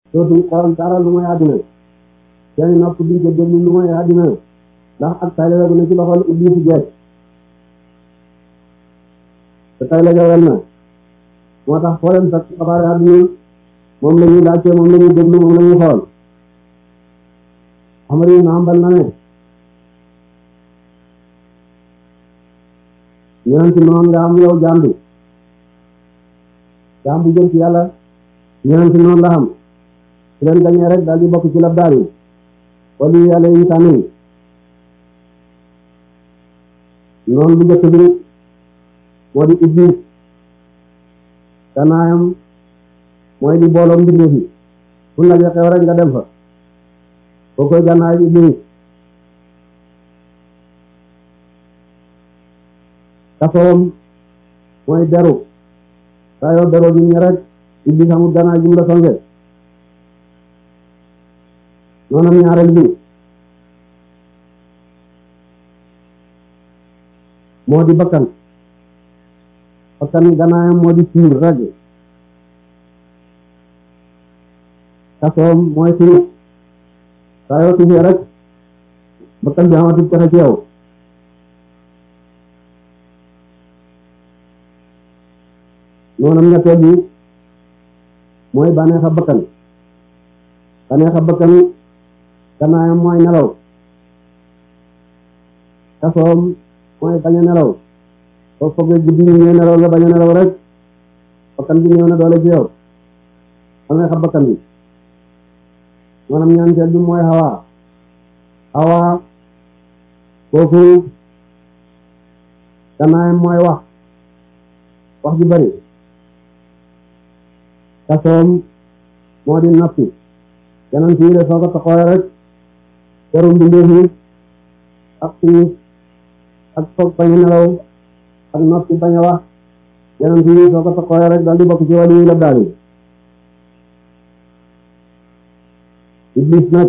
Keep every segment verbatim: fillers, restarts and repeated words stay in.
dootuñ xool dara lu may àddina seeni nopp duñ ko déglu lu may àddina ndax ak tay la ne ci loxol iblis jeex te tay la wel na moo tax foo leen fekk xabaar àddina moom la ñuy laajte moom la ñuy déglu moom la ñuy xool Ahmad ibn Hanbal na ne ñeenti noonu nga am yow jaam bi jaam bu jëm ci yàlla ñeenti noonu la am su leen gañee rek daal di bokk ci labdaar yi wala yàlla yi tànn yi noonu bu njëkk bi moo di iblis gànnaayam mooy di booloo mbindeef yi fu ndaje xew rek nga dem fa boo koy gànnaay iblis kasoom mooy deru saa yoo deroo nit ñi rek iblis amul gànnaay jum la songe noonam ñaareel bi moo di bakkan bakkan gànnaayam moo di fiir rek kasoom mooy xiif saa yoo xiifee rek bakkan bi amatul pexe ci yow noonam ñetteel bi mooy bànneexa bakkan bànneexa bakkan gànnaayam mooy nelaw kasoom mooy bañ a nelaw soo foogee guddi ñu ñëw nelaw nga bañ a nelaw rek bakkan bi ñëw na doole ci yow bànneexa bakkan bi maanaam ñaanteel bi mooy hawa hawa kooku gànnaayam mooy wax wax ju bari kasoom moo di noppi yeneen fii de soo ko taxawee rek teru mbindeef yi ak xiif ak foog bañ a nelaw ak noppi bañ a wax yeneen fii soo ko taxawee rek daal di bokk ci wàllu yi la daal yi iblis nag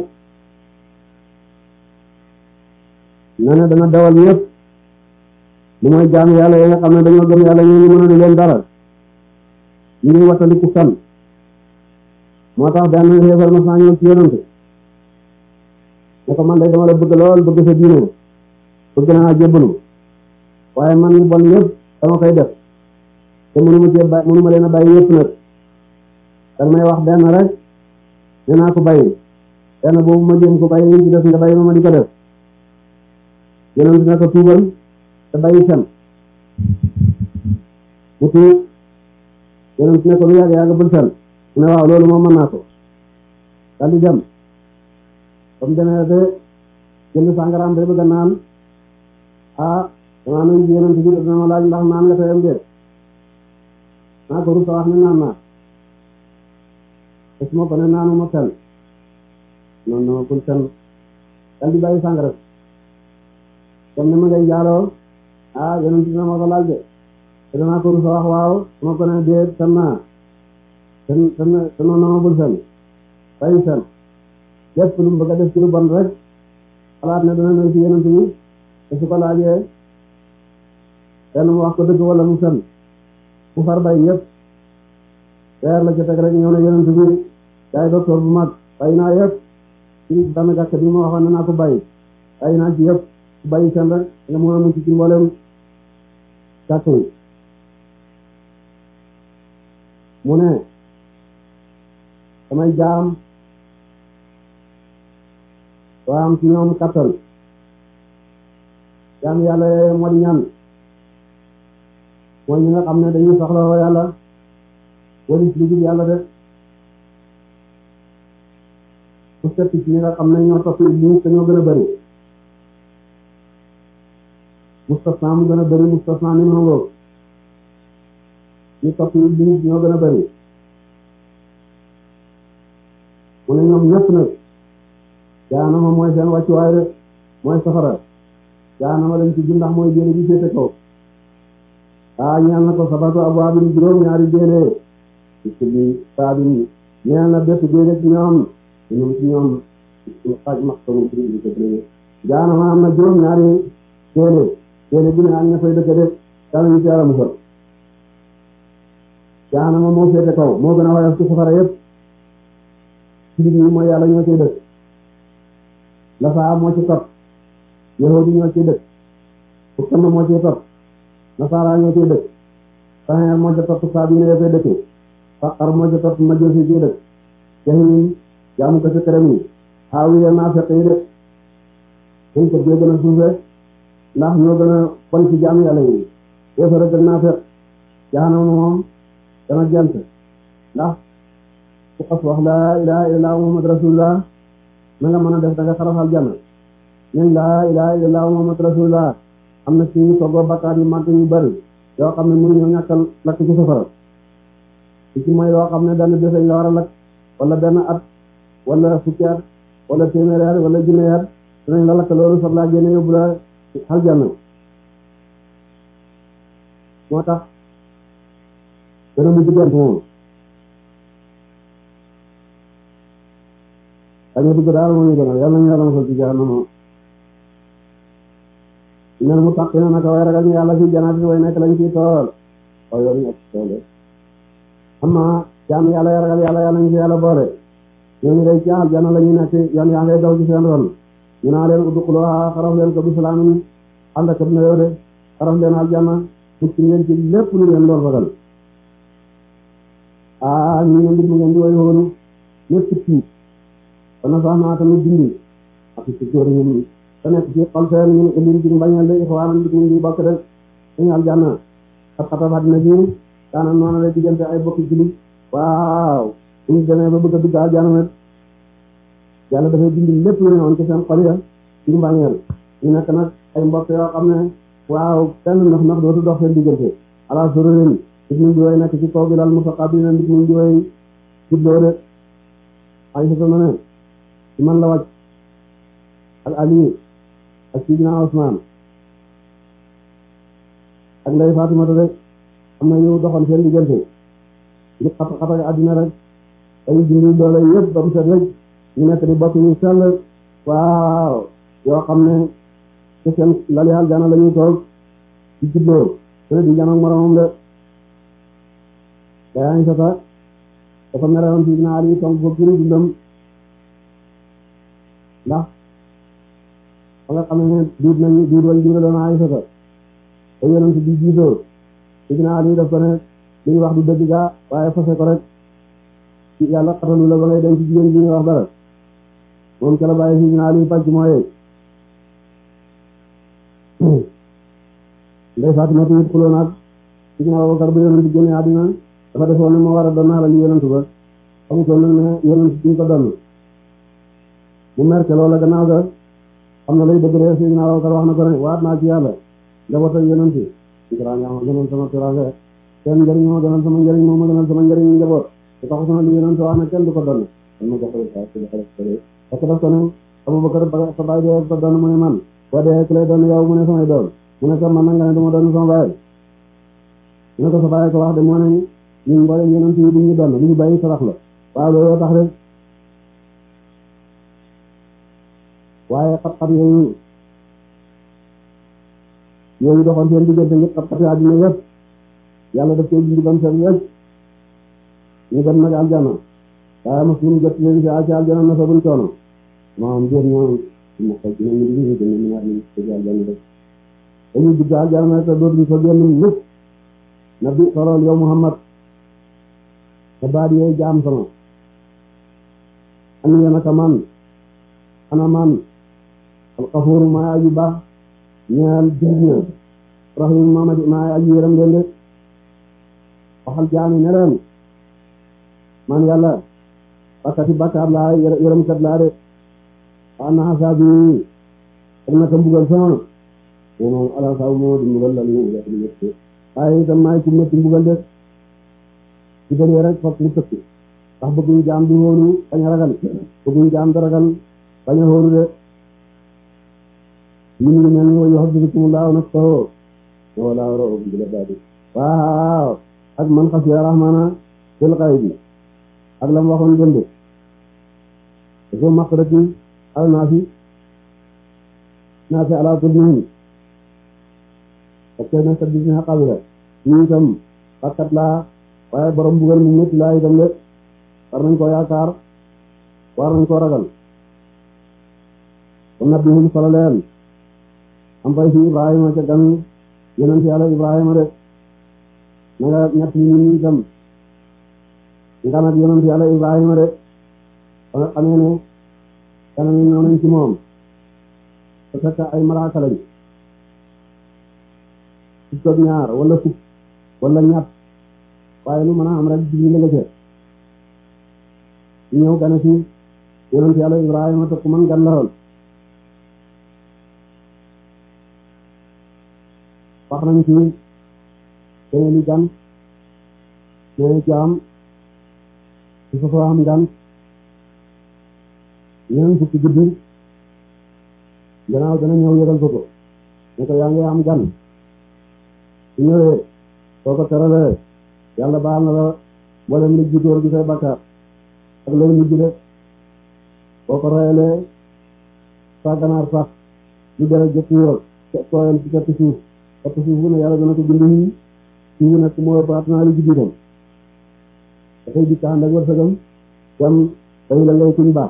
nee na dana dawal yëpp lu mooy jaam yàlla yi nga xam ne dañoo gëm yàlla ñu ngi mën a leen dara ñu ngi wattandiku fen moo tax benn xéefar ma saa ñëw ci yonante ne ko man day dama la bëgg lool bëgg sa diine bëgg naa jébbalu waaye man yu bon yëpp dama koy def te mënuma cee bàyyi mënuma leen a bàyyi yëpp nag danga may wax benn rek nee naa ko bàyyi benn boobu ma jéem ko bàyyi ñu ci def nga bàyyi ma ma di ko def yonante ne ko tuubal te bàyyi fen mu tuub yonante ne ko lu yàgg yàgg bul fen mu ne waaw loolu moom mën naa ko daal di dem ba mu demee ba jënd sàngaraam ba bëgg a naan ah damaa nañ ci yonent bi dina ma laaj ndax naan nga tayam de naa ko rus a wax ne naan naa te su ma ko ne naanu ma fen noonu na ma bul fen daal di bàyyi sàngara comme ne ma ngay jaaloo ah yonent dina ma ko laaj de te danaa ko rus a wax waaw su ma ko ne déet fen naa ten ten te noonu nama bul fen bàyyi fen lépp lu mu bëgg a def ci lu bon rek xalaat ne dana ñëw ci yonent bi te su ko laajee kenn mu wax ko dëgg wala mu fen mu far bàyyi yëpp weer la ca teg rek ñëw na yonent bi yaay docteur bu mag bàyyi naa yëpp ci benn gàkk bi ma waxoon ne naa ko bàyyi bàyyi naa ci yëpp su bàyyi fen rek nga mën a mucc ci mboolem gàkk yi mu ne samay jaam soo am ci ñoom kattan jaam yàlla moo di ñan mooy ñi nga xam ne dañuy soxla woo yàlla walis lu jub yàlla def su fekk ci ñi nga xam ne ñoo topp iblis te ñoo gën a bëri mustasna mu gën a bëri mustasna ni mu ñu topp iblis ñoo gën a bëri mu ne ñoom ñëpp nag jaanama mooy seen wàccuwaay rek mooy safara jaanama lañ ci ndax mooy déene bi féete kaw aa ñeel na ko sabatu abwaabin juróom ñaari déene ci kulli baabin ñeel na bépp déene ci ñoom ñoom ci ñoom xaaj maxtamu ci jaanama am na juróom ñaari déene déene bi ne ak ña fay dëkk de dara ñu ci yàlla musal jaanama moo féete kaw moo gën a woyof ci safara yëpp jullit ñi mooy yàlla ñoo ciy dëkk nasaara moo ci topp yahudi ñoo ciy dëkk fukk na moo ciy topp nasaara ñoo ciy dëkk saxeer moo ci topp saa bi ne koy dëkkee faqar moo ci topp majusi ciy dëkk jahim jaamu ko ci këram yi xaawiya naafeq yi de dañ ko gën a suufe ndax ñoo gën a bon ci jaamu yàlla yi yéefar ak naafeq jahanam moom dana jant ndax ku xas wax laa ilaha illallah muhammad rasulullah na nga mën a def da nga xarafal janna ñañ laa ilaha illallah muhammad rasulullah am na ci ñu toggoo bakkaar yu màgg yu bari yoo xam ne mënuñoo ñàkkal lakk ci safara ci mooy yoo xam ne benn bés lañ la war a lakk wala benn at wala fukki at wala téeméeri at wala junni at dinañ la lakk loolu soog laa génne yóbbu la aljanna moo tax dana mu diggante moom dañu dugg daal moo ñu gënal yàlla nañu yàlla mosal ci jahannama ñen mu tàq na naka way ragal ñu yàlla fi janaat way nekk lañ ci tool aw yoon ñu ak tool amma jaam yàlla ya ragal yàlla yàlla ñu ci yàlla boole ñooñu day ci aljanna la ñu nekk yoon yaa ngay daw ci seen ron ñu naa leen udxuluhaa xaraf leen ko bi salaamin ànd ak na yow de xaraf leen aljanna mucc ngeen ci lépp lu leen lool ragal ah ñu ngeen di mu ngeen di way woonu ñëpp tiit dana sax naa tamit dindi ak ci góor ñun te nekk ci xol seen ñu ne indi ci mbañal de ixwaanan bi ñu di bokk rek dañu aljanna xat xatab àddina ji daana noona la diggante ay bokki jullit waaw ñu demee ba bëgg a dugg aljanna nag yàlla dafay dindi lépp lu ne woon ci seen xol ya ci mbañeel ñu nekk nag ay mbokk yoo xam ne waaw kenn ndax ndax dootu dox seen diggante ala sururin nit ñu di way nekk ci kaw bi daal mutaqabilina nit ñu di way juddoo de ay sa na ne ci man la wàcc ak Ali ak Sidina Usmaan ak Ndey Faatimata rek am na yow doxoon seen diggante ngir xat xat ak àddina rek dañu dindi doole yëpp ba mu set rek ñu nekk di bokk ñu sell waaw yoo xam ne ci seen lali aljana la ñuy toog di juddoo te di janoog moromam de day añ sata dafa merewoon Sidina Ali tong ko gënu dundam ndax ba nga xam ne duut nañu duut wañ juraloon Aysata te yonent bi jiitoo Sidina Ali daf ko ne li ñu wax du dëgg gaa waaye fase ko rek ci yàlla xatalu la ba ngay dem ci jigéen bi ñu wax dara moom ca la bàyyi Sidina Ali pàcc mooyee Ndey Fatima tamit xuloo naag Sidina Abubakar ba yonent bi génne àddina dafa defoon ne moo war a doon alal yonent ba xamutoon nag ne yonent duñ ko donn mu mer ca loola gannaaw ga xam na lay dëgg de Sidina Abubakar wax na ko ne waat naa ci yàlla njaboot ak yonent yi tiraanga ma gënal sama tiraanga seen njëriñ moo gënal sama njëriñ moo ma gënal sama njëriñ njaboot te taxu sama li yonent wax ne kenn du ko donn dan ma joxale sa ci xale xale parce que daf ko ne Abubakar sa baay dee ko donn mu ne man boo dee ku lay donn yow mu ne samay doom mu ne ko man na nga ne duma donn sama baay mu ne ko sa baay ko wax de moo ne ñun mboolem yonent yi duñu donn li ñu bàyyi sarax la waaw loolu tax rek waaye xat-xat yooyu yooyu doxoon seen diggante ngir xat-xati àddina yëpp yàlla daf koy dindi bam seen yëpp ñu dem nag aljana waaye mos ñu jot leen ci ci aljana na sa buñ coono moom jër ñoom mo ko ci ñu ñu ñu ñu ñaar ñu ci aljana rek dañu dugg aljana te dootuñ ko génn mukk nabi sorol yow Muhammad te baat yooyu jaam sama am yéen aka man ana man alxafuur maa aji baax ñeel jëriña rahim mamad maa aji yërëm leen de waxal jaami ne leen man yàlla bakkati bakkaar laa yërëm kat laa de ana asaabi am na ka mbugal sama mo moom ala saabu moo di mbugal la ñu ñu waaye itam maay ci métti mbugal de ci gënee rek fokk mu tëkk ndax bëgguñ jaam di hóolu bañ a ragal bëgguñ jaam di ragal bañ a hóolu de ñu ngi mel ni wa yuhaddirukumullahu nafsahu wallahu ra'ufun bil ibad waaw ak man xasiya rahmana bil ghaibi ak lam waxoon gënd dafa maqrati al naasi naasi ala kullihim ak na sa bis na qabila ñu itam fakkat laa waaye borom bugal mu métti laa itam de war nañ ko yaakaar war nañ koo ragal kon nag bihum solo leen am fay si Ibrahima ca gan yonent yàlla Ibrahima de na nga ñett ñi ñun itam ngan ak yonent yàlla Ibrahima de ba nga xamee ne kanam yi ñëw nañ ci moom te fekk ay malaaka lañ fukk ak ñaar wala fukk wala ñett waaye lu mën a am rek Jibril la nga ca ñëw gane ci yonent yàlla Ibrahima te ku man gan la woon wax nañ ci teeli gan ñooy jaam ci fa soo am gan ñeen fukki guddi gannaaw dana ñëw yëgal ko ko ne ko yaa ngi am gan su ñëwee soo ko teralee yàlla baal na la mboolem li jiitóor gi say bakkaar ak lay mujj de boo ko reyalee sa ganaar sax lu dara jëpp wóor tooyal ci tepp suuf tepp suuf bu ne yàlla dana ko bind yi suufu nekk moo baat naa li jibbitam dafay dikk ànd ak wërsëgam dem day la ngay kuñ baax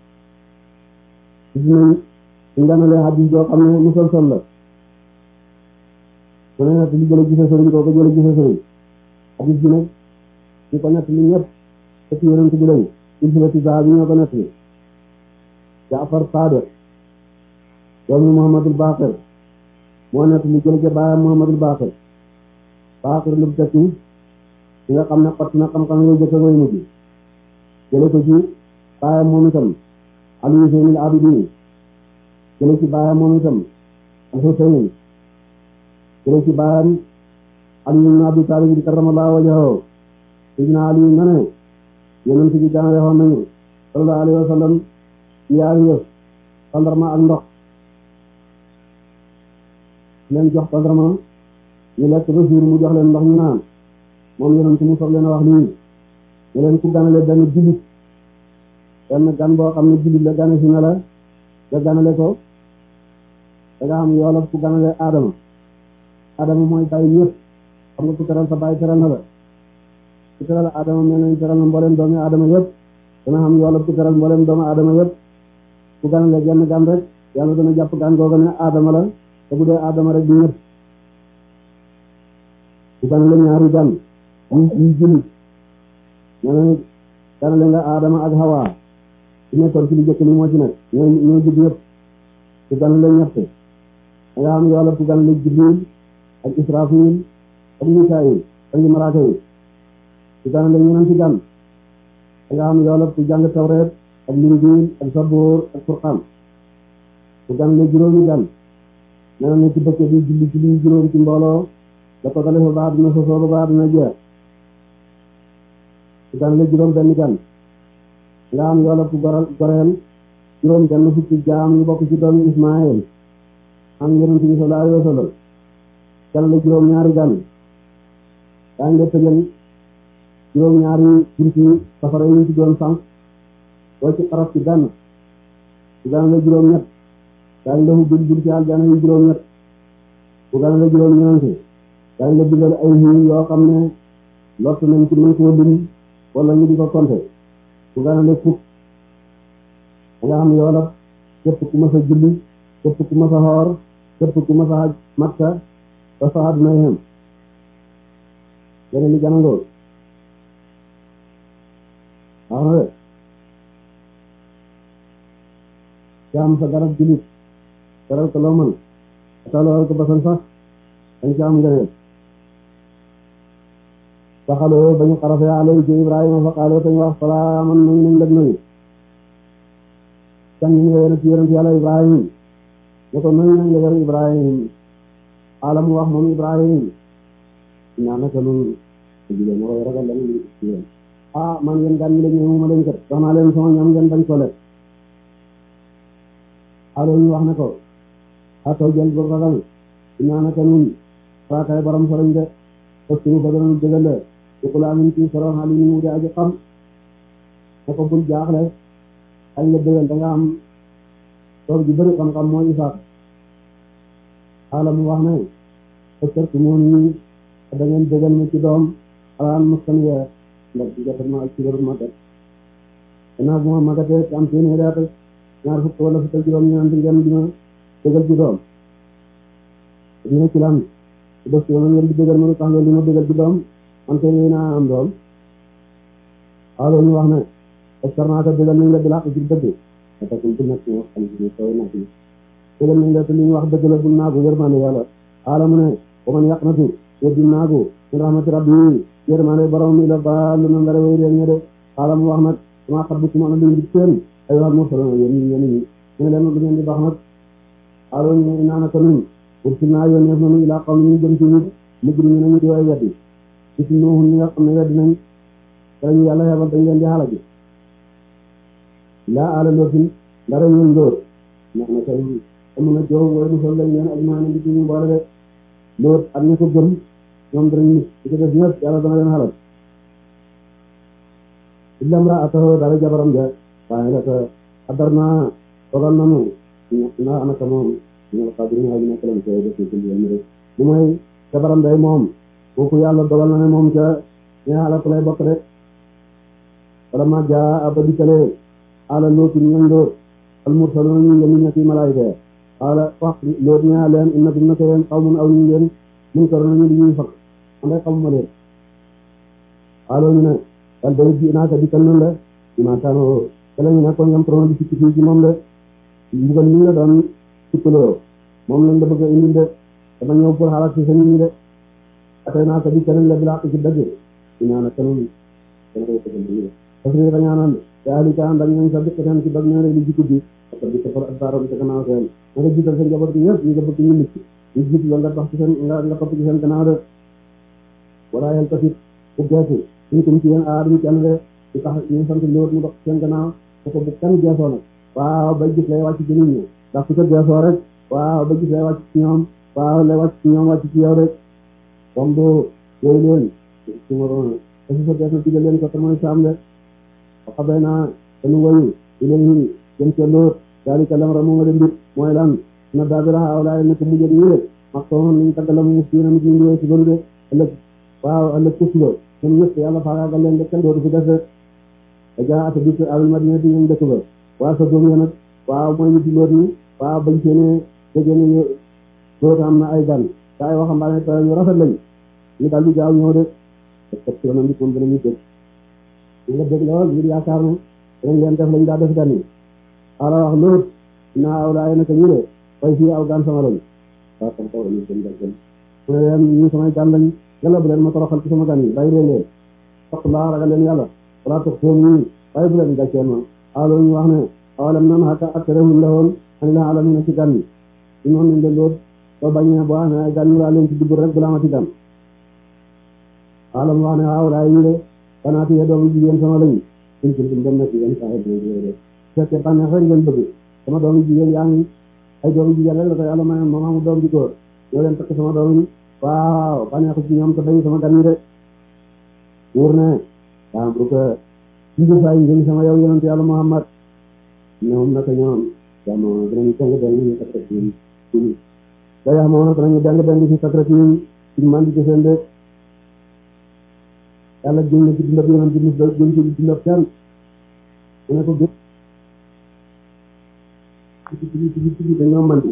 gis nañ suñ ganalee xadis joo xam ne musal sol la su ne nett li jële gise sëriñ koo ko jële gise sëriñ xadis bi nag ñu ko nett li ñëpp ëpp yonent bi lañ silsilati zahab yi ñoo ko nett li Jaafar Saadiq doomu Muhammadul Baqir moo nett li jële ca baayam Muhammadul Baqir Baqir lu tekki ci nga xam ne xott na xam-xam yooyu jëkk ngay mujj jële ko ci baayam moom itam Ali Zaynul Abidin jële ci baayam moom itam Al-Husayn jële ci baayam Ali ibn Abi Talib karramallahu wajhahu Sayyidina Ali nga ne yonent bi ganale xoon nañu sallallahu alayhi wa sallam yaari yëf tandarma ak ndox leen jox tandarma ñu lekk ba suur mu jox leen ndox ñu naan moom yonent mu soog leen a wax lii ñu leen ku ganale benn jullit benn gan boo xam ne jullit la gane si na la nga ganale ko da nga am yoolab ku ganale Adama Adama mooy bàyyi ñëpp xam nga ku teral sa bàyyi teral na la ku teral Adama mel nañ teral na mbooleem doomi Adama yëpp dana xam yoolab ku teral mbooleem doomi Adama yëpp ku ganale genn gan rek yàlla dana jàpp gan googa ne Adama la te bu dee Adama rek di ñëpp ku ganale ñaari gan yi yi jullit ne na ganale nga Adama ak Hawa ci nekkoon ci lu jëkk li moo ci nekk ñoo ñoo jub yëpp ku ganale ñett da nga xam yoolab ku ganale Jibril ak Israfil ak Mikaayil ak yu malaaka yi ku ganale ñeneen ci gan da nga xam yoolab ku jàng Tawreet ak Linjiil ak Sabuur ak Furqaan ku ganale juróomi gan nee na ci dëkk bi julli ci li juróom ci mbooloo da ko dale fa baax dina sosoo ba baax dina jeex ku ganale juróom benn gan nga xam yoolab ku goral goreel juróom benn fukki jaam yu bokk ci doomi Ismaayil am yonent bi sallallahu alayhi wa sallam ganale juróom ñaari gan daa nga tëjal juróom ñaari bunti safara yi ñu ci doon sànq doo ci xaraf ci gan ku ganale juróom ñett daañu la hubbil bunti aljana yi juróom ñett ku ganale juróom ñeent daañu la digal ay xiin yoo xam ne lott nañ ci mën koo lim wala ñu di ko compter ku ganale fukk da nga xam yoolab képp ku mas a julli képp ku mas a xoor képp ku mas a haj Makka ba sa àdduna yem gene li ganangoo waaw na de jaam sa garab jullit teral ko loo mën ataloo ko basan sax dañ ci am ngëneel saxaloo bañu xarafee alay ci Ibrahima fa qaaloo tañ wax salaaman nañ nañ lag nañu can ñu ñëwee na ci yonent yàlla Ibrahim ne ko nañ nañ lagar Ibrahim ala mu wax moom Ibrahim ñaa naka nun jigéen way ragal lañu yéen ah man ngeen gan ñi la ñëw ma leen kat wax naa leen sama ñam ngeen bañ ko lekk alo ñu wax ne ko ataw jël bu ragal ñaa naka nun faakay borom soloñ de parce que ñu bëgg nañu jëgale ku la amin ci solo xali ni mu di aji xam ne ko bul jaaxle añ la dëgal da nga am toog ji bëri xam-xam mooy Isaak ala mu wax ne ëskër ku moom ñi da ngeen dëgal ma ci doom alaan maskan yee ndax di jota ma ak ci bëru ma def gannaaw bu ma magatee am téeméeri at ñaar fukk wala fukk ak juróom ñeent ngeen dina dëggal ci doom dina ci lan su def ci yoon ngeen di dëggal ma tax ngeen di ma dëggal ci doom man kay nee naa am doom alors ñu wax ne est-ce que dëggal nañ la di làq ci dëgg parce que bu nekk ñu xam ne sooy naat yi dëggal nañ la te li ñu wax dëgg la bul naagu yërmande yàlla xaala mu ne ba man yàq na tu yeddi naagu min rahmati rabbi yërmande borom mi la ba lu na ngara way réer ñe de xaala mu wax nag dama xat bu ci mën a lim di seen ay wax mo solo yéen yéen ñi ñu leen lu ngeen di baax nag xaalo ñu naana ko nun pour si naa yoon neef nanu ilaa xaw ñu jëm ci nit mujj ñu nañu di way weddi ci si nuuxun ñi nga xam ne weddi nañ dañu yàlla yebal dañ leen di xala ji laa ala lootin dara ñun lool ndax na kay amu na joow way nu sol lañ leen ak maanaam di ci ñu boole de loot ak ñu ko gëm ñoom danañ nit di ko def ñëpp yàlla dana leen xalal illam ra ataho dara jabaram ja waaye la ko addar naa dogal nanu naa anaka moom ñu la xadir ñu nekk lañ koy def ci ñu rek lu mooy jabaram day moom kooku yàlla dogal na ne moom ca ñu xalal lay bokk rek wala ma jaa abadikale ala lootu ñan loot al mursaluna ñu ngi nekk malaayika ala wax loot ñaa leen innakum naka yéen xawmun aw ñu leen mun ko nañu di ñuy fakk am day xamuma leen aloo ñu ne dal day ji naaka dikkal nan la imaakaano te lañu nekkoon ngam prono di sikki fii ci moom de mbugal mi la doon sikkaloo moom lañ la bëgg a indil de dama ñëw pour xalaat ci sa nit ñi de atay naaka dikkal nañ la bilaa ci dëgg inaana kanun dana koy tëgal de parce que dañaa naan te alika ànd ak ñooñ sa dëkk seen ci dog ñaare li jikko bi parce que di safar ak baaram ci gannaaw seen na nga jiital seen jabar bi yëpp ñu nga bëgg ñu nit ñu jiitu la nga dox ci seen nga nga topp ci seen gannaaw de wala yel tasit bu geesu ñu ko ci yéen aadum kenn de di tax ñu sant loolu mu dox ci seen gannaaw te ko bu kenn geesoo nag waaw bay gis lay wàcc ci nit ñi ndax su ko geesoo rek waaw bay gis lay wàcc ci ñoom waaw lay wàcc ci ñoom wàcc ci yow rek comme do yooyu leen ci ma doon te su ko gees na digal leen ko te mooy saam de xabay naa te nu ngoyu di leen jëm ca lool dalika lamra moom la mbir mooy lan na daabira awlaay nekk mu jëg ñëwee max soon niñ taggalam mu siina mi ci ndiwee si balu de ëllëg waaw ëllëg këslo ñoom ñëpp yàlla faagaagal leen de kenn dootu fi def a jaa ata bit awil madina di ñoom dëkk ba waaw sa doom ya nag waaw mooy ñu di loot ñi waaw bañ seene déggee ne loolu am na ay gan te ay waxambaane te ñu rafet lañ ñu daal di gaaw ñëw de parce que nag moom dinañu dégg ñu nga dégg lool ngir yaakaar ne dinañ leen def lañ daa def gan yi ala wax loolu naa aw laa naka ñu de fay fii aw gan sama lañ waaw sama kaw dañu seen gan mu ne leen ñu samay gan lañ yàlla bu leen ma toroxal ci sama gan yi bàyyi leen leen sax laa ragal leen yàlla wala toog soom ñii bàyyi bu leen gàcceel ma alors ñu wax ne awalam nan xaka ak rewuñ la woon ani la alam na ci gan yi ñu noonu nañ de loolu soo bañee boo xam ne ay gan ñu laa leen ci dugg rek bu la ma ci gan alam wax ne waaw laay ñu de kanaati ye doomu jigéen sama lañu suñ ci dem na ci yéen saa yi fekkee bànneex rek ngeen bëgg sama doomu jigéen yaa ngi ay doomu jigéen rek la ko yàlla may moom amul doom ji góor ñoo leen takk sama doom yi waaw bànneexu ci ñoom te dañu sama gan yi de wóor ne daa bu ko jigu saa yi ngeen sama yow yonent yàlla Muhammad ñoom naka ñoom jamono dinañu deng deng ñu takk ci ci da yax moom dinañu deng deng ci takk ci ci man di seen de yàlla jëm na ci dundab yonent bi jëm ci dundab kenn mu ne ko gë ci ci ci ci dañoo mandi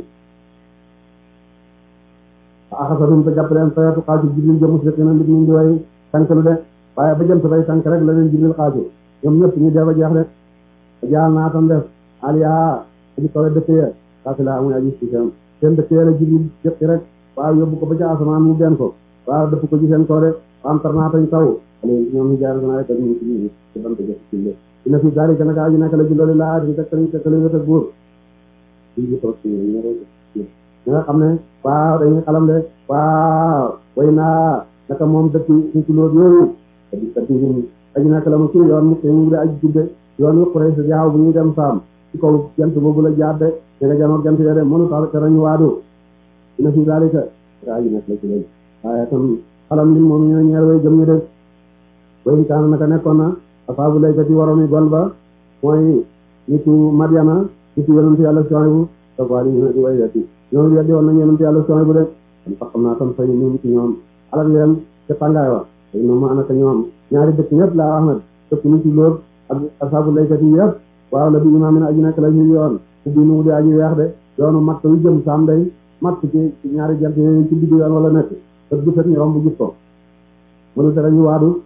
axasarum te jàpp leen fayatu xaaju jibril jëmus rek na nit ñu di way sànkalu de waaye ba jëm sa bay sànk rek la leen jibril xaaju ñoom ñëpp ñu dee ba jeex de jaal naa tam def aliya aji kawe dëkk ya kaafila amuy aji si seen seen dëkk ya la jibril jëpp rek waaw yóbbu ko ba ca asamaan mu benn ko waaw dëpp ko ci seen kaw de am tar naa tañ taw ale ñoom ñu jaar naa rek ak ñu ci ci bant jëf ci le ina fi gaari gën a gaa ji nekk la jullooli laa di tekkali tekkali wet ak góor di toog ci ñi nga xam ne waaw dañuy xalam de waaw way naa naka moom dëkk ci ci loolu yooyu di tatirin aji nekk la mu ci yoon mu mu de aji jubbe yoon yu xurey sa jaaw bu ñuy dem saam ci kaw jant boobu la jaar de ña nga janoog jant ya de mënu tax te rañu waadu ina fi gaalika gaa ji nekk la ci léegi waaye tam xalam lim moom ñoo ñeer way gëm ñu de way kaana naka nekkoon na asaabu laykati waromi gol ba mooy nitu Madyana nitu yonent yàlla Suwaybu dafaali ñu ne di way wetti ñoom weddi woon nañ yonent yàlla Suwaybu de kon xam naa tam fay ñu ci ñoom alal leen ca tàngaay wa tey moom ma anaka ñoom ñaari dëkk ñëpp laa wax nag dëkk ñu ci lool ak asaabu laykat yi yëpp waaw la bi imaamin aji nekk la ñu yoon ku bi nu di aji weex de yoonu matt yu jëm saam day matt ci ñaari jant yooyu ci digg yoon wala nekk te bu set ñu romb gis ko mënu tere ñu waadu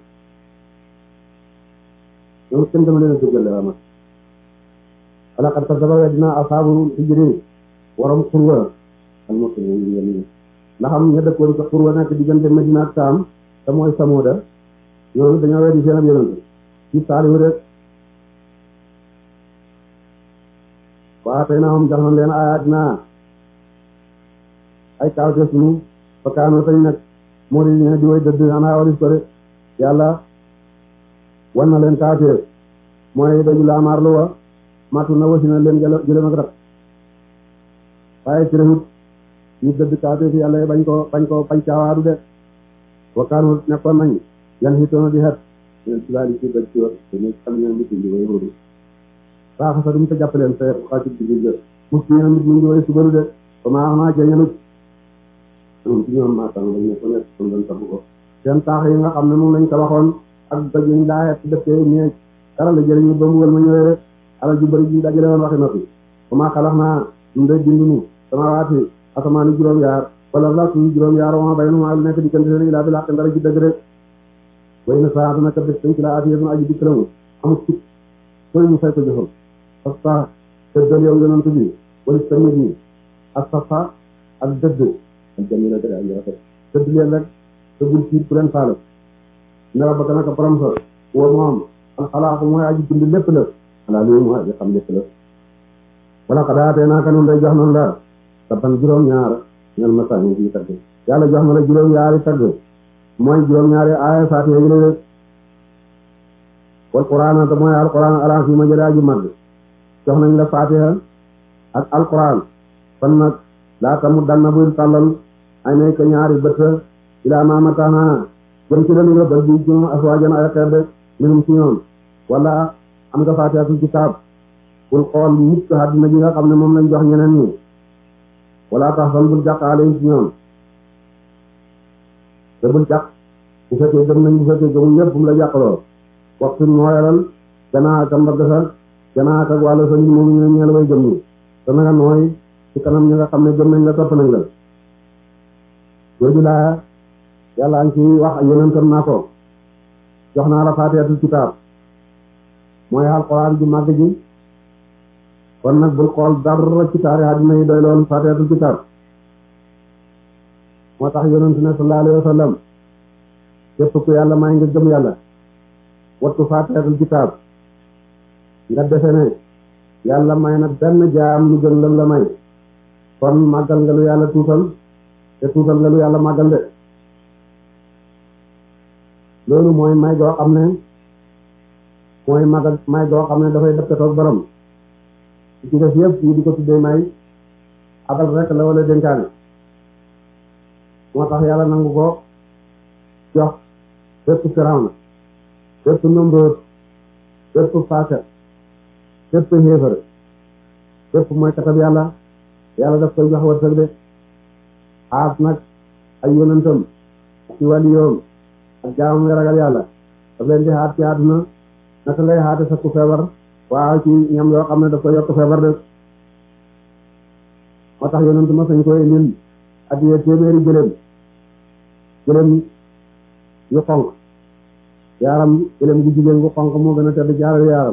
ñoom kenn dama leen a duggal la mat wala xat kasaba weddina asaabu hijri waram xurwa al muslimin ndax am ña dëkkoon sa xurwa nekk diggante Medina ak Saam te mooy Samuuda ñooñu dañoo weddi seen ab yonent ci Saalihu rek waa tey naa xam jox nañ leen ayatina ay kawte sunu fa kaano tañ nag moo di ne di way dëdd anaa walis ko de yàlla wan na leen kawte mooy daju laamaar lu wa matu na wasi na leen jëlem ak rat waaye ci rewut ñu dëdd kawte fi yàlla bañ ko bañ ko bañ caawaadu de wa kaano nekkoon nañ yan xitoona di xet leen si laali ci dëj ci wat dañu xam ñeen mit ndi way hóodu saaxa sa dumu ta jàppaleen sa xaacib di jë mus ñena mit mu ngi way subaru de ba maa xanaa jeeñalut ñoom ci ñoom maataan lañ ne ko nekk kon dañ tabu ko seen taax yi nga xam ne moom lañ ko waxoon ak doj yi daa xet dëkkee ñeeg dara la jëriñu ba mu wël ma ñëwee rek alal ju bëri ji dajale woon waxi noppi ba maa xalax naa ñun day bindunu sama waati asamaani juróom yaar wala la suñu juróom yaar wama bay nu maa lu nekk diggante seen ilaa bi làq ndara ji dëgg rek way na saa dana ka bés dañ ci la aati yéen aji dikk lamu amul ci koy ñu fay ko joxal parce que dëddal yow yonent bi wala tamit ni ak safa ak dëdd ak jamila dëgg ak rafet dëdd leen rek te bul ci ku leen faale ne la bëgg naka borom sa woo moom alxalaaku mooy aji bind lépp la xalaa lii mooy aji xam lépp la wala xadaatee naa ka nun day jox noonu la sa ban juróom-ñaar ñel ma sañ yi tagg yàlla jox na la juróom-ñaari tagg mooy juróom-ñaari aaya faatiha yi la rek wal quraan te mooy alquran ala fi ma jëlee aji mag jox nañ la faatiha ak alquran kon nag laa tamu danna bul tàllal ay nekk ñaari bët ilaa ma mataana jëm ci lañu nga bët bi ci aswaajan ay xeer de minum ci ñoom wala am nga faatihatul kitaab bul xool mukk àddina ji nga xam ne moom lañ jox ñeneen ñi wala tax fan bul jàq ale ci ñoom te bul jàq bu fekkee gëm nañ bu fekkee gëmuñ yëpp bu mu la jàqloo waxtu nooyalal ganaa ak mbagg sa ganaa ak wàllu sa nit moom ñu ne ñeel way gëm ñi te na nga nooy ci kanam ñi nga xam ne gëm nañ la topp nañ la jooju laa yàlla ngi ci wax ak yonentam naa ko jox naa la faatihatul kitaab mooy alxuraan ju màgg ji kon nag bul xool dara ci taari àddina yi doy loon faatihatul kitaab moo tax yonent ne sallallahu alayhi wa sallam képp ku yàlla may nga gëm yàlla wattu faatihatul kitaab nga defe ne yàlla may na benn jaam lu gën lam la may kon màggal nga lu yàlla tuutal te tuutal nga lu yàlla màggal de loolu mooy may goo xam ne mooy màggal may goo xam ne dafay dëppatoog borom ci def yëpp ñu di ko tuddee may abal rek la wala dénkaane moo tax yàlla nangu ko jox bépp Firawna bépp Namrood bépp Faasa bépp xéefar bépp mooy katab yàlla yàlla daf koy jox wërsëg de aas nag ay yonentam ci waliyoom ak jaamam yi ragal yàlla daf leen di xaat ci àdduna naka ngay xaate sa ku feebar waaw ci ñam yoo xam ne daf koy yokk feebar de moo tax yonent ma sañ koy indil addiye téeméeri gëléem gëléem yu xonq yaaram gëléem gu jigéen gu xonq moo gën a tedd jaaral yaaram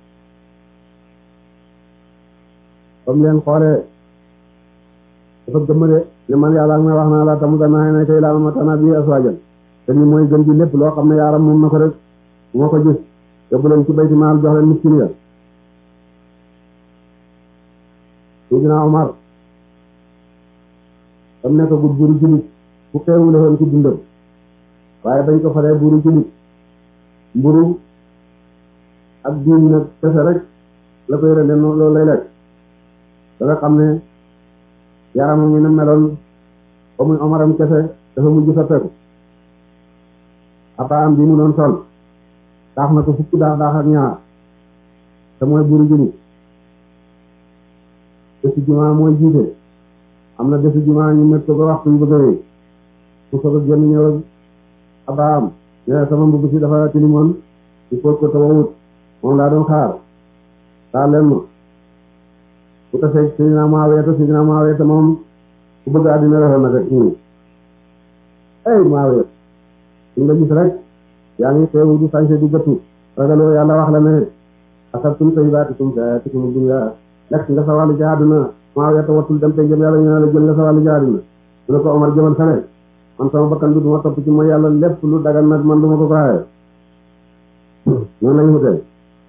comme leen xoolee dafa gëmm de ne man yàlla ak may wax naa la tamu dana ne kay laa ma tana bi aswajan te lii mooy gën ji lépp loo xam ne yaaram moom na ko rek moo ko gis yóbbu leen ci bayti maal jox leen miskin ya Seydina Omar dam nekk gud buuru julit ku xeewule woon ci dundam waaye bañ ko falee buuru julit mburu ak diin nag kese rek la koy rende loolu lay lekk da nga xam ne yaramam mi na meloon ba muy Omaram kese dafa mujj soppeeku abaam bi mu doon sol daax na ko fukki daax daax ak ñaar te mooy buuru julit desu jumaa mooy jiite am na desu jumaa ñu mét ko ba waxtu yu bëgg a wéy ku soog a génn ñëw abaam ne sama mbubb si dafa tilimoon il faut que tawawut moom laa doon xaar xaar leen ma bu tasee Sidina Muawiya te Sidina Muawiya te moom ku bëgg àddina rafet na rek ñii ay Muawiya ñu nga gis rek yaa ngi teewu di sañse di gëttu ragaloo yàlla wax la ne asabtum tayyibaatikum fi hayaatikum dunya lekk nga sa wàllu ci àdduna Muawiya te wattul dem te jëm yàlla ñu ne la jël nga sa wàllu ci àdduna mu ne ko Omar jëmal fene man sama bakkan bi du ma topp ci mooy yàlla lépp lu dagal nag man du ma ko faaye noonu lañu wutee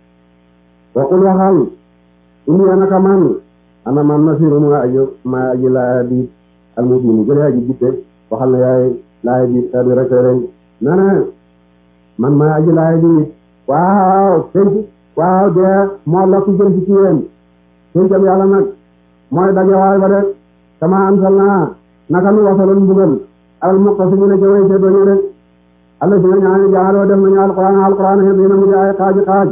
waxul waxal indi anaka man ana man nasiru ma aji ma aji laa bi almubin jëlee aji jitte waxal na yaay laay bi xeet bi rek rek nee na man maa aji laay bi waaw penc waaw dee moo la ku jëm ci ci yéen pencam yàlla nag mooy daje waay ba de kama ansal naa naka nu wasaloon mbugal alal mokko si ñu ne jawee see doñu rek alla si nga ñaani jaaloo def nañu alquran alquran xëy dina mu di ay xaaji xaaj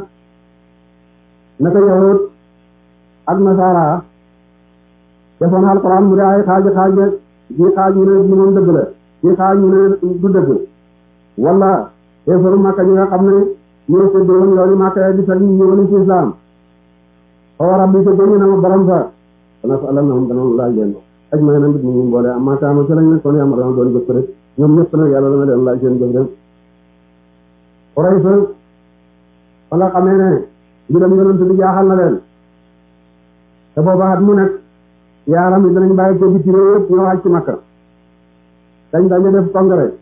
naka yahud ak nasara defoon alquran mu di ay xaaji xaaj de ji xaaj ñu ne li moom dëgg la ji xaaj ñu ne du dëgg wala eefaru Makka ñi nga xam ne ñoo séddoo woon yoonu Makka di sal ñu ñëwoon ci islam xaw rabbi sa génn na ma borom sa dana sa alal na moom dana laaj leen aj may na mbit mu ñu mboole am maakaama ci lañ ne kon yàma dana doon jëf rek ñoom ñëpp nag yàlla dana leen laaj seen jëf rek Quraysh fa nga xamee ne mbiram yonent bi jaaxal na leen te booba at mu nekk yaaram yi danañ bàyyi ko biti réew yëpp ñoo wàcc ci Makka dañ daje def congrès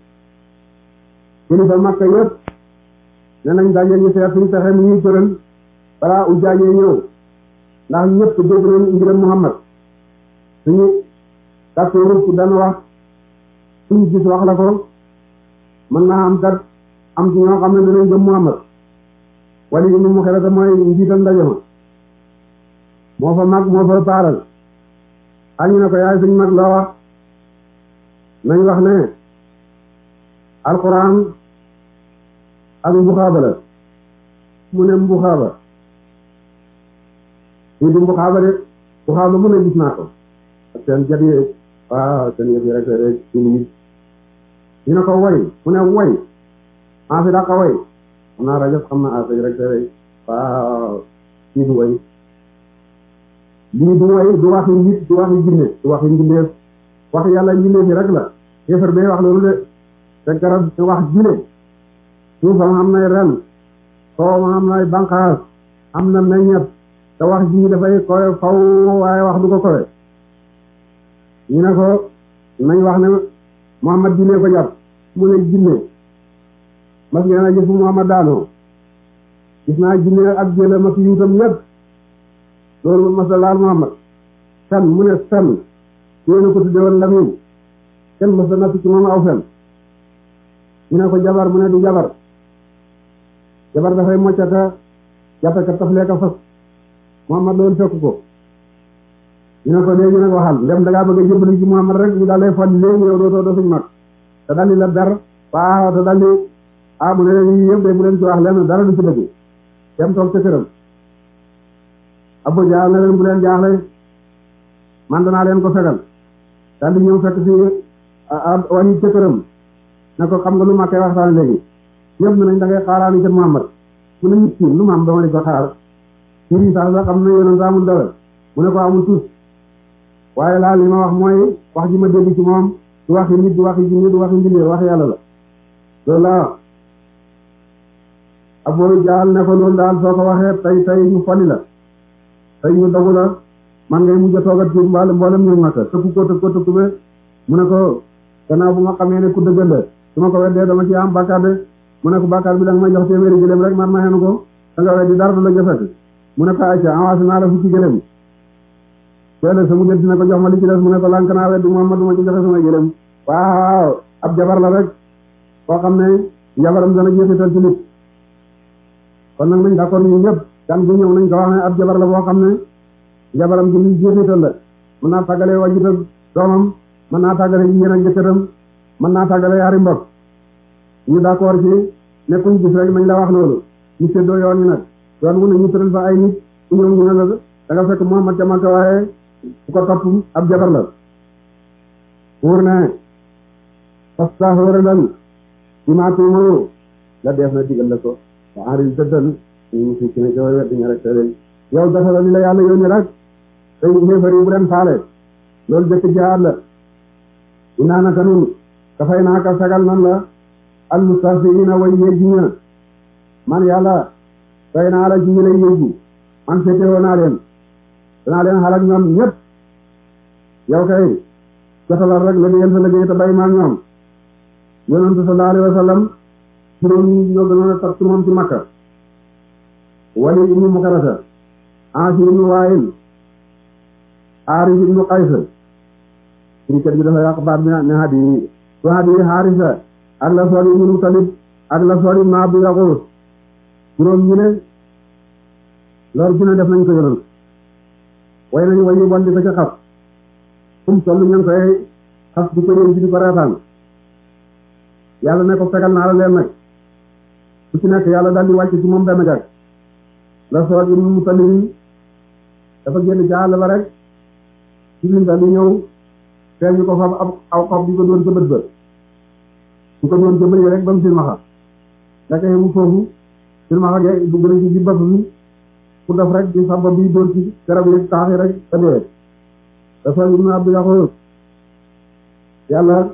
kilifa Makka yëpp ne nañ daje ñu seet suñu pexe mu ñuy tëral balaa ujaajee ñëw ndax ñëpp dégg nañ mbiram Muhammad suñu kàttan ku dana wax suñu gis wax la ko mën naa am kat am ci ñoo xam ne danañ gëm Muhammad wala yi mu xelata mooy njiital ndaje ma moo fa mag moo fa paaral añu ne ko yaay suñ mag loo wax nañ wax ne alquran ak mbuxaaba la mu ne mbuxaaba lii di mbuxaaba de mbuxaaba mu ne gis naa ko ak seen jat yi waaw seen yëf yi rek rek ci lii ñu ne ko woy mu ne woy maa fi dàqa woy xam naa rajab xam na asaj rek rek waaw lii du woy lii du woy du waxi nit du waxi jinne du waxi mbindeef wax yàlla jinne fi rek la yéefar bee wax loolu de te garab wax jinne suufam am nay ren soowam am nay banqaas am na meññet te wax ji dafay kowe faw waaye wax du ko kowe ñu ne ko nañ wax ne Muhammad jinne ko jàpp mu ne jinne mas ngeen a gis fu Muhammad daanoo gis naa jinne ak jële mas yuutam ñëpp loolu mas la laal Muhammad fen mu ne fen yéena ko tudde woon Lamin kenn mas la natt ci moom aw fen ñu ne ko jabar mu ne du jabar jabar dafay moccaka jàppe ka taflee ka fas Muhammad loolu fekk ko ñu ne ko léegi nag waxal ndem da ngaa bëgg a jëbbali ci Muhammad rek ñu daal lay fal léegi yow dootoo doo suñ mag te daldi la dar waaw te daldi ah mu ne leen yëpp de bu leen ci wax lenn dara du ci dëgg dem toog ca këram Abu Jahl ne leen bu leen jaaxle man danaa leen ko fegal daldi ñëw fekk si wàññi ca këram ne ko xam nga lu ma koy waxtaan léegi ñëpp ne nañ da ngay xaaraani ca Muhammad mu ne nit ki lu ma am dama di ko xaar kii sax sax xam ne yonent amul dara mu ne ko amul tuus waaye laal li ma wax mooy wax ji ma dégg ci moom du waxi nit du waxi jinne du waxi mbindeef wax yàlla la loolu la Abu Jahl ne ko loolu daal soo ko waxee tey tey ñu fali la tey ñu dogu la man ngay mujj a toogat ci mbaale mboolem ñu Makka tëkku ko tëkku ko tëkku be mu ne ko gannaaw bu ma xamee ne ku dëggal la su ma ko weddee dama ci am bàkkaar de mu ne ko bàkkaar bi da nga may jox téeméeri gëléem rek man ma xenu ko da nga weddi dara du la jëfati mu ne ko acca avancé naa la fukki gëléem teele sa mu jël dina ko jox ma li ci des mu ne ko lànk naa weddi Muhammad du ma ci joxe sama gëléem waaw ab jabar la rek koo xam ne jabaram dana jeexital ci nit kon nag nañ d'accord ñu ñëpp kan bu ñëw nañ ko wax ne ab jabar la boo xam ne jabaram ci li jeexital la mën naa tàggale wajjutal doomam mën naa tàggale jigéen ak jëkkëram mën naa tàggale yaari mbokk ñu d'accord ci nekkuñ gis rek nañ la wax loolu ñu séddoo yoon yi nag yoon mu ne ñu tëral fa ay nit ku ñëw ñu ne la da nga fekk Muhammad ca Makka waaye ku ko topp ab jabar la pour ne fastaxfir lan bi maa tuumaru la def na digal la ko wa enril dëddal ñu fi ci ne ci wet ña rek te yow dafa la li la yàlla yónni rek tey xéefar yi bu leen faale loolu dëkk jihaad la inaa naka nun dafay naaka sagal nan la al mustahziina way yéegi ña man yàlla fay naa la ci ñi lay yéegi man féetewoo naa leen danaa leen xalak ñoom ñëpp yow kay jotalal rek liggéeyal sa liggéey te bay maa ñoom yonentu sallallahu alayhi wa sallam juróom ñi ñoo gënoon a tax ci moom ci Makka Walid ibnu Mukarrasa Aasi ibnu Waayil Haaris ibnu Qays firikat bi dafa yàq baat bi ne hadi su hadi Haarisa ak la Aswad ibnu Mutalib ak la Aswad ibnu Abdu Yaquus juróom ñi ne loolu ju ne def nañ ko yonent way nañu way yu bon di ko ca xas kum toll ñu ngi koy xas di ko yéen ci di ko reetaan yàlla ne ko fegal naa la leen nag ku ci nekk yàlla daal di wàcc ci moom benn gag la Aswad ibnu Mutalib dafa génn ci àll ba rek Jibril daal di ñëw feel ñu ko fab ab aw xob di ko doon ca bët ba di ko doon ca bët yi rek ba mu silmaxa ndeke mu foofu silmaxa ge dugg na ci ci bopp bi ku def rek di sabba bi dóor ci garab yi taax yi rek te dee dafa ibnu Abdu Yaquus yàlla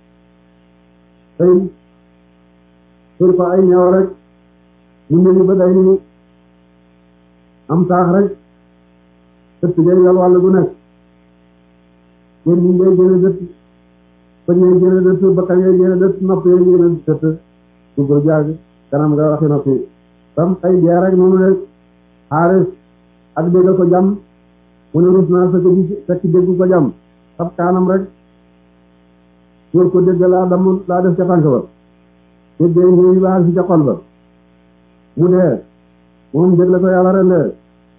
tey pour ko ay ñëw rek mu ñëwi ba day ni am taax rek ëtt ngay yol wàll gu nekk yéen ñi ngay gën a dëtt ba ñuy gën a dëtt bakkan ngay gën a dëtt nopp yi gën a dëtt dugg jaag kanam nga waxi noppi tam ay dee rek noonu rek Haaris ak dégg ko jàmm mu ne rus naa fekk bi fekk dégg ko jàmm sab kaanam rek ñor ko dégg laa damm laa def ca tànk ba déggee ñëw yi baax si ca xol ba mu dee moom dégg la ko yàlla rendee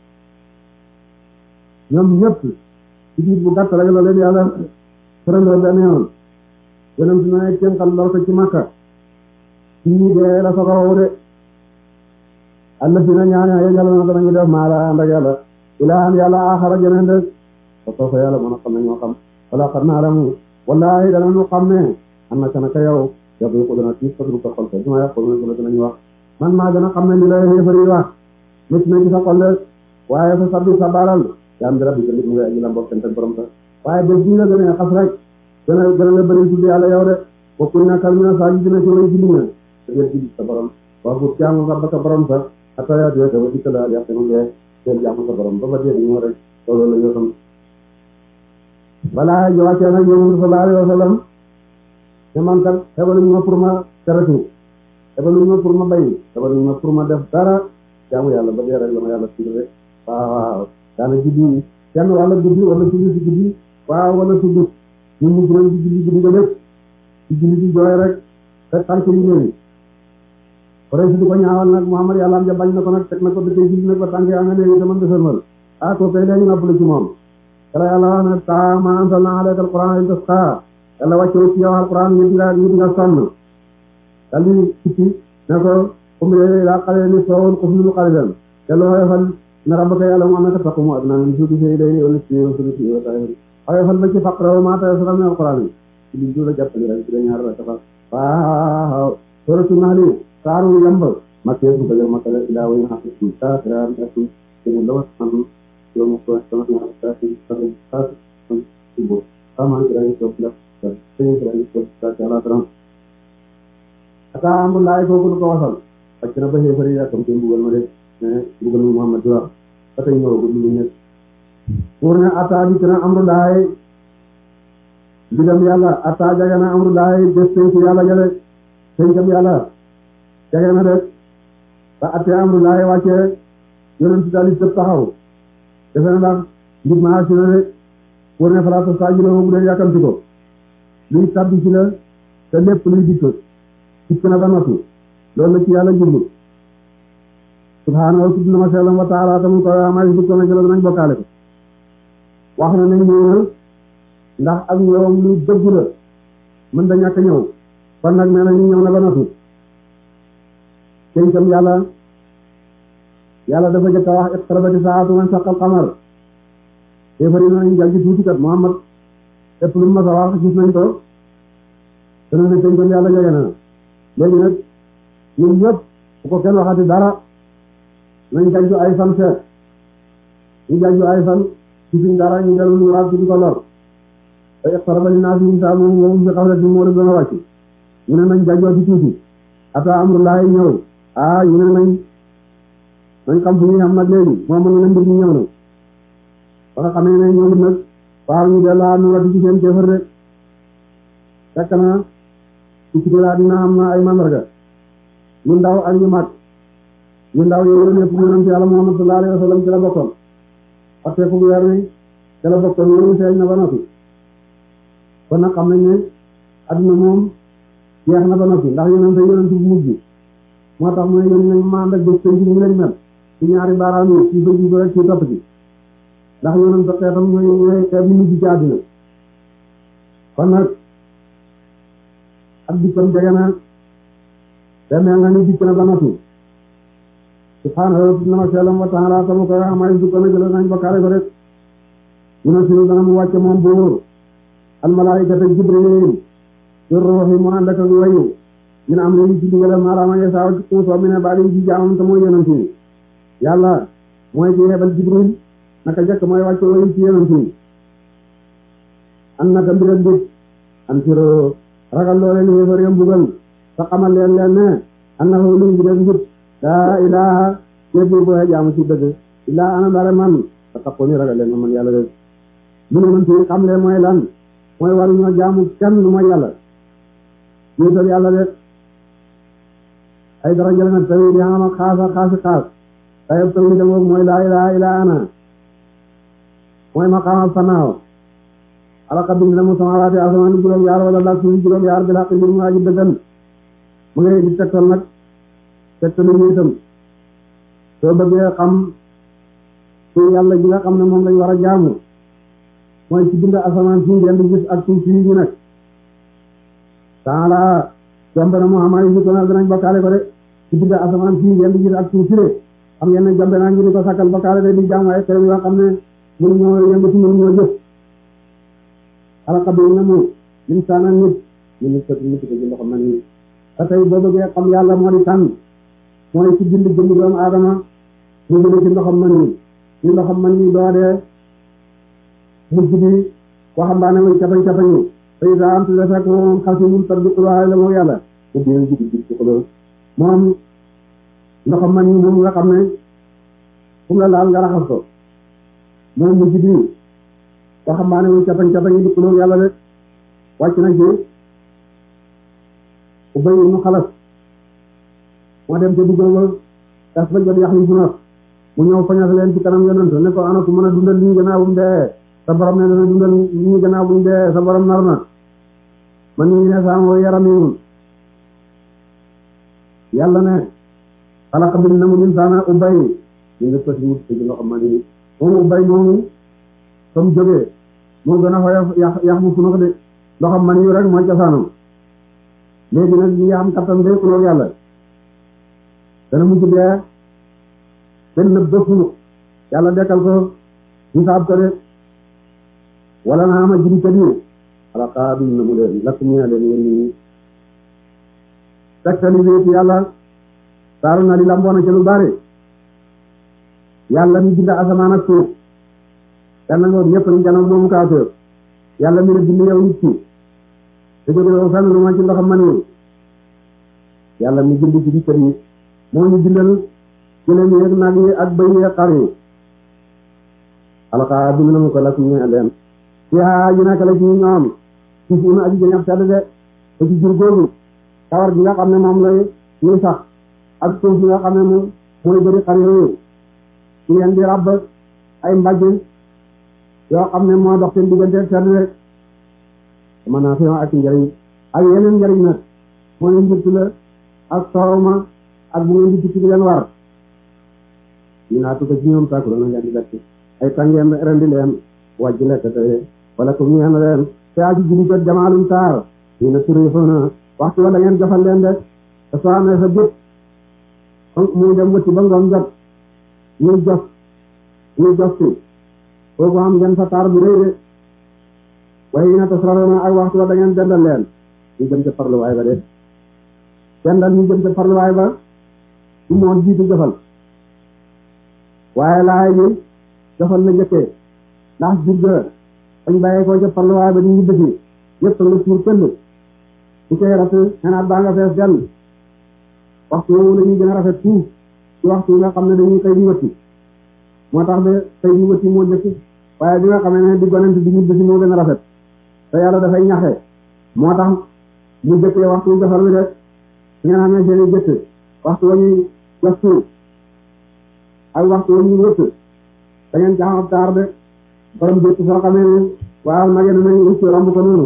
ñoom ñëpp ci biir bu gàtt rek la leen yàlla rendee benn yoon yeneen su ne kenn xam lor ko ci Makka ci ñi dee la soo ko wow de alla si na ñaane ay yàlla na danañu def maa la ànd ak yàlla ilahan yàlla aaxara jeneen de ba soofa yàlla mën a xam ne ñoo xam wala xam naa la mu wallahi danañu xam ne am na kanaka yow yow ko dana tiis fadru ko xol ko suma yàq ko la danañu wax man maa gën a xam ne li lay xéefar yi wax nit na ci sa xol de waaye fa sabbi sa baaral yaam di rabbi ko nit mu ngay aji la mbokk seen borom sa waaye bés bii la gën a xas rek gën a gën a la bëri tudd yàlla yow de bokkuñ na kal mi na saa ji dina ci way julli na da ngeen julli sa borom wax bu jaamu rabba sa borom sa ataya dee ka ba dikka la yàq mu dee deel jaamu sa borom ba ba dee di ñëw rek loolu la ñoo xam balaa ñu wàccee nag yow sallallahu alayhi wa sallam ne man kat xebaluñu ma pour ma teratu xebaluñu ma pour ma bay xebaluñu ma pour ma def dara jaamu yàlla ba dee rek la ma yàlla tudd rek waaw waaw daana guddi kenn wala guddi wala tudd si guddi waaw wala tudd ñu mujj nañ di julli guddi nga lépp ci julli di jooy rek te tànk yi ñëwi pare si di ko ñaawal nag Muhammad yàlla am ja bañ na ko nag teg na ko dëkkee julli nag ba tànk yaa nga léegi dama desalmal ah ko kay léegi noppalu ci moom yàlla yàlla wax ne ta ma anzalna alayka alquran li tasqa yàlla wàcce ci yow alquran ngir nga ngir nga sonn dal di sikki ne ko comme daa xale ni soowul ko lu xale te loo xefal na rabbaka yàlla mu am naka taqu mu adna min suuti say day wala si wala si wala tay xefal ba ci faqra ma ta sura min alquran ci li du la jàppali rek ci ñaar la tafa waaw suratu nahl saaru yamba makke su ko makka ila wa hafi ci ta ra ta ci ñu lawa xam yo mu ko sama na ta ci ta ta ci bo sama ngi ko la ta ci ngi ko ta ala tram ata amulay ko ko wasal ak na ba xefari ya tam ci mbugal ma de ne mbugal Muhammad wa patay ñoo ko ñu nekk pour ne ata bi kana amulay digam yàlla ata jagana amulay des ci yàlla jale sëñkam yàlla jagana de ba ate amulay wàcce yonent daal di tëb taxaw defe na ndax ndig ma si na de pour ne farata saa jilo bu dee yàkkamti ko luy tabbi ci la te lépp luy dikk dikk na ba noppi loolu la ci yàlla jublu subhaanahu tudd na ma sellam wa taala tamu ko amay dikk na jëlo nañ bokkaale ko wax na nañ ñëw ndax ak ñëwam lu dëgg la mën da ñàkk ñëw kon nag nee na ñu ñëw na ba noppi tenkam yàlla yàlla dafa jëkk a wax iqtarabati saa'atu wan shaqqa al-qamar téefari nañ jàggi tuuti kat Muhammad lépp lu mu mas a wax gis nañ ko dana ne tenkam yàlla jege na léegi nag ñun ñëpp bu ko kenn waxati dara nañ jajju ay fan seet ñu jajju ay fan ci suñ dara ñu dellu ñu raab ci di ko lor te iqtaraba linnaasi hisaabuhum wa hum fii ghaflatin mu'riduun a wàcc ñu ne nañ jajjoo ci tuuti ata amrullaahi ñëw ah ñu ne nañ nañ xam fu ñuy xam nag léegi moom mën na mbir mi ñëw na ba nga xamee ne ñoom nag waaw ñu delluwaat ñu wati ci seen kéefër rek fekk na ci ci laa dina am na ay mandarga yu ndaw ak yu mag yu ndaw yooyu yëpp yonent Yàlla Muhammad sallallahu alayhi wa sallam ci la bokkoon parce que fu weer wi ci la bokkoon yooyu feeñ na ba noppi kon nag xam nañ ne adduna moom jeex na ba noppi ndax yonent yonent bu mujj moo tax mu ne yéen nañ ma ànd ak bés penc ñu leen mel ci ñaari baaraam yi ci bëgg ko rek ci topp ci ndax yonent sa xeetam mooy mooy xeet yi mujj ci àddina kon nag ak dikkam jege na demee nga ni dikk na ba noppi subhaanahu wa ta'ala sama ko amay dikk na jël nañ bokkaale ko rek yunasilu dana mu wàcce moom buur al malaa'ikata jibril ci ruuhi mu ànd ak ak wayu ñu am nañu ci digal maanaam ay saaw ci kuusoo mi ne baal yi ci jaamam te mooy yonent yi yàlla mooy ci yebal jibril naka jëkk mooy wàcce wayu ci yonent yi an naka mbiram mbir an siro ragal loo leen yéefar yam bugal te xamal leen leen ne annahu luy bi def njub laa ilaha yëpp boo jaamu ci dëgg illaa ana bare man te taxoo ni ragal leen ma man yàlla de mu ne man ci xam leen mooy lan mooy waru ñoo jaamu kenn lu mooy yàlla yéetal yàlla de ay dara jële nag tawi di am ak xaasa xaasi xaas tayeb tawi de moom mooy laa ilaha illaa ana mooy maqaamal fanaaw alaka bind na mu samaawaati asamaan juróom yaar wala laak suuf juróom yaar bi laq mbir mu aji dëggan mu ngi di tegtal nag tegtal ñu itam soo bëggee xam ci yàlla ji nga xam ne moom lañ war a jaamu mooy ci bind asamaan fii ngeen di gis ak suuf fii ñu nekk taala jombe na Muhammad yi ko na dinañ bokkaale ko de ci bind asamaan fii ngeen di gis ak suuf fii xam ngeen ne jombe naa ñu di ko sakkal bokkaale de di jaamu ay xew yoo xam ne mënu ñoo yëngatu mënu ñoo jëf alaka bi na mu insaana nit ñu nit ko nit ko ci loxo man ni ba tey boo bëggee xam yàlla moo di tànn mooy ci bind jëmm doomu aadama mu jële ci ndoxam man ni ci ndoxam man ni doo dee mujj bi waxambaane muy capañ capañ yi tey daa am tuuti fekk moom xasi mun tar bi waaye la moo yàlla mu biir jigi jig ci xuloo moom ndoxam man ni moom nga xam ne fu mu la laal nga raxas ko moom mujj bi waxambaane muy capañ capañ yi di xuloo yàlla de wàcc na ci Ubay ibnu Xalaf moo dem ca diggam ba gas ba jot yax yi bu noot mu ñëw fañas leen ci kanam yonent ne ko ana ku mën a dundal lii gannaaw bu mu dee sa borom ne dana dundal lii gannaaw bu mu dee sa borom nar na man ñu ne saamo yaram yi yàlla ne xalaqa bind na mu insaana Ubay ñu ngi ko ci wut ci loxo man yi moom Ubay moomu fa mu jógee moo gën a xoyof yax yax bu funox de loxo man yu rek mooy cosaanam léegi nag ñi nga xam kattan day xuloog yàlla dana mujj dee benn nëb bëfunu yàlla dekkal ko hisaab ko de wala na ama jiri kat yi xalaqa bind na mu leen lakk ñee leen yéen ñi tegtali wéeti yàlla saaru na li lamboona ca lu bari yàlla mi bind asamaan ak suuf yàlla ngoog ñëpp ñu janoog moomu kaafeer yàlla mi ne bind yow nit ki te jóge yow fenn lu ma ci ndoxam man yi yàlla mi bind ci di kër yi moo ñu bindal jëleen yi ak nag yi ak bëy yi ak xar yi alaka bind na mu ko la suñu leen ci aa ji nekk la ci ñoom ci suuna aji jañax sedd de te ci jur googu kawar gi nga xam ne moom lay ñuy sax ak suuf bi nga xam ne moom mooy bëri xar yooyu ci leen di ràbb ay mbàjj yoo xam ne moo dox seen diggante sedd de mën naa fi ak njëriñ ak yeneen njëriñ nag moo leen njëkk la ak soow ma ak bu ngeen di tukki di leen war ñu naatu ko ci ñoom tàkku na ngeen di lekk ay tàngeen rendi leen wàjj lekk te wala ko ñeen leen te aji judi jot jamaalum taar ñu ne turi foona waxtu wala ngeen jofal leen de te soo amee sa jëpp muy dem wëtti ba ngoon jot ñuy jof ñuy jof si foofu am ngeen sa taar bu rëy de waaye yi na tasrarona ak waxtu wa da ngeen dendal leen ñu jëm ca farluwaay ba de dendal ñu jëm ca farluwaay ba su moon jiitu jëfal waaye laay bi defal na njëkkee ndax jur ga bañ bàyyee koo ca parluwaay ba di ñu bësi yëpp nga tuur këll bu koy rat xenaat baa nga fees dell waxtu woowu la ñuy gën a rafet tuuf ci waxtu nga xam ne dañuy xëy di wëtti moo tax ba xëy di wëtti moo njëkk waaye bi nga xamee ne di gonent di ñu bësi moo gën a rafet te yàlla dafay ñaxe moo tax mu jëkkee waxtu defar wi rek su ngeen xamee seen i jëkk waxtu wa ñuy gas suuf ak waxtu wa ñuy wëtt da ngeen ca xam taar de borom jëkk soo xamee ne waaw nage na nañ wëcc romb ko noonu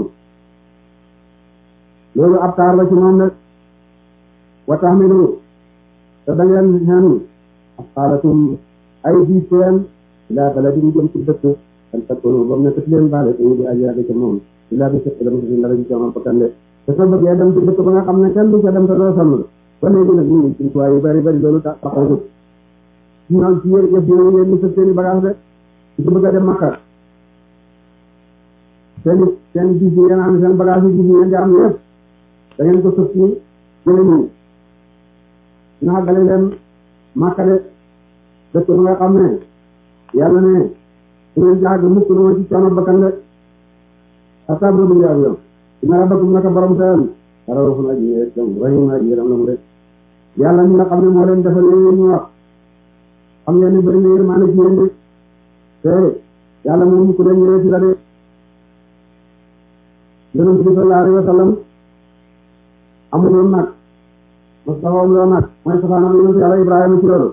loolu ab taar la ci moom de wa tahmilu te da ngeen xenu asqaalakum ay di seen ilaa baladin jëm ci dëkk an takunu ba mu nekk ci leen baale te ñu di ajiyaade ca moom ilaa bi sëkk dama si ndara ji coono bakkan de te soo bëggee dem ci dëkk ba nga xam ne kenn du ca dem te doo sonn ba léegi nag ñu ngi ci tuwaay yu bari bari loolu tax taxaw ñoom ci yéen yëf yéen ngeen di sëf seen i bagage de ci bëgg a dem Makka seen seen gis yi ngeen am seen bagage yi gis yi ngeen di am yëpp da ngeen ko sëf ci jële ñi ñu xàggale leen Makka de dëkk ba nga xam ne yàlla ne su ngeen jàgg mukk dama ci coono bakkan de asab robu njaab yow ina rabbakum naka borom seen raufun aji yërëm rahim aji yërëm la mu de yàlla mi nga xam ne moo leen defal yooyu ñu wax xam ngeen ni bëri na yërmaane ci yéen de te yàlla moom mukk de ñëwee ci la de yonent bi sallallahu alayhi wa sallam amul woon nag Mustafa am loon nag mooy safaanam yonent yàlla Ibrahima ci loolu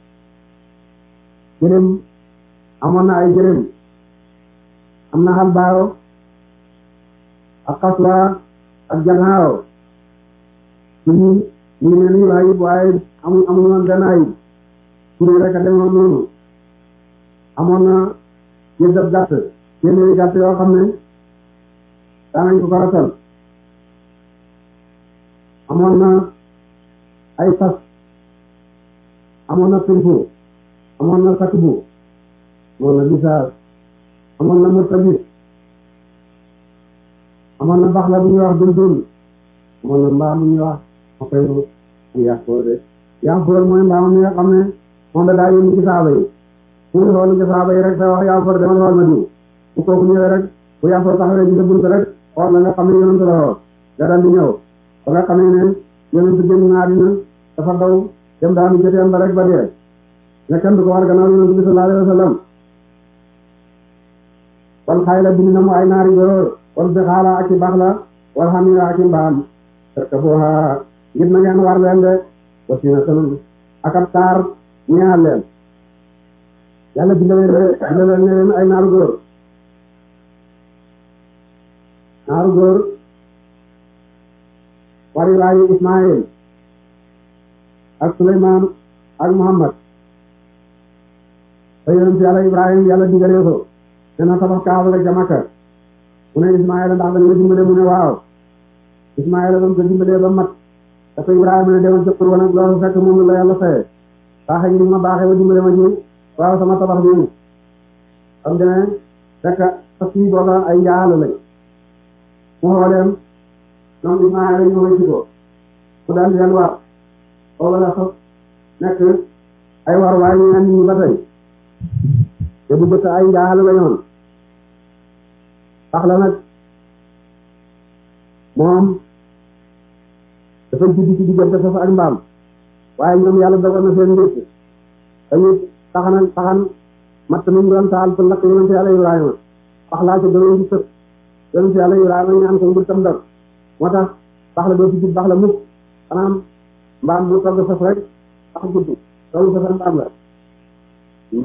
jërëm amoon na ay jërëm am na xal baayo ak xaswa ak janaaw ci ñu ñu ngi mel ni ayib waaye amuñ amuñ woon benn ayib tur rek a demoon noonu amoon na ñu def gàtt téeméeri gàtt yoo xam ne daanañ ko ko ratal amoon na ay fas amoon na tunfu amoon na sakbu amoon na bisaar amoon na murtabit amoon na baxla bu ñuy wax dundun amoon na mbaam bu ñuy wax xopeyru yaxfoor de yaxfoor mooy mbaam mi nga xam ne moom da daa yónni ci saaba yi fu mu xool ci saaba yi rek te wax yaxfoor demal xool ma diw bu kooku ñëwee rek bu yaxfoor taxawee ci sa bunt rek xool la nga xam ne yonent la xool da dal di ñëw ba nga xamee ne yonent génn na àddina dafa daw dem daanu joteen ba rek ba dee ne kenn du ko war gannaaw yonent bi sallallahu alayhi wa sallam wal xayla bind na mu ay naari góor wal bixaala ak i baxla wal xamira ak i mbaam tarkabuha ngir na ngeen war leen de wasina tanun ak ab taar ñeexal leen yàlla bind leen bind leen ne leen ay naaru góor naaru góor wari waayu Ismaayil ak Suleymaan ak Muhammad te yonent yàlla Ibrahim yàlla digalee ko dana tabax kaaba ga ca Makka mu ne Ismaayila ndax dañ la dimbale mu ne waaw Ismaayila ba mu ko dimbalee ba mat da ko Ibrahima ne demal jëppul woon ak loolu fekk moom la yàlla fayee baaxe gi ma baaxee ba dimbale ma ji waaw sama tabax bi xam nga ne fekk fas yi booba ay njaaxal lañ mu xooleem donc Ismaayila ñu wëcc ko mu daal di leen war booba la fas nekk ay war waaye ñu naan ñu ba tey te bu jëkk ay njaaxal la ñoon tax la nag moom dafa juddi ci diggante fas ak mbaam waaye ñoom yàlla dogal na seen mbir dañu taxanal taxan matt mi doon taal pour lakk yonent yàlla Ibrahima wax laa ca gënoon di sëf yonent yàlla Ibrahima ñaan ko ngir tam dog moo tax bax la doo ci jub bax la mukk xanaa mbaam mu togg fas rek tax gudd loolu fas ak mbaam la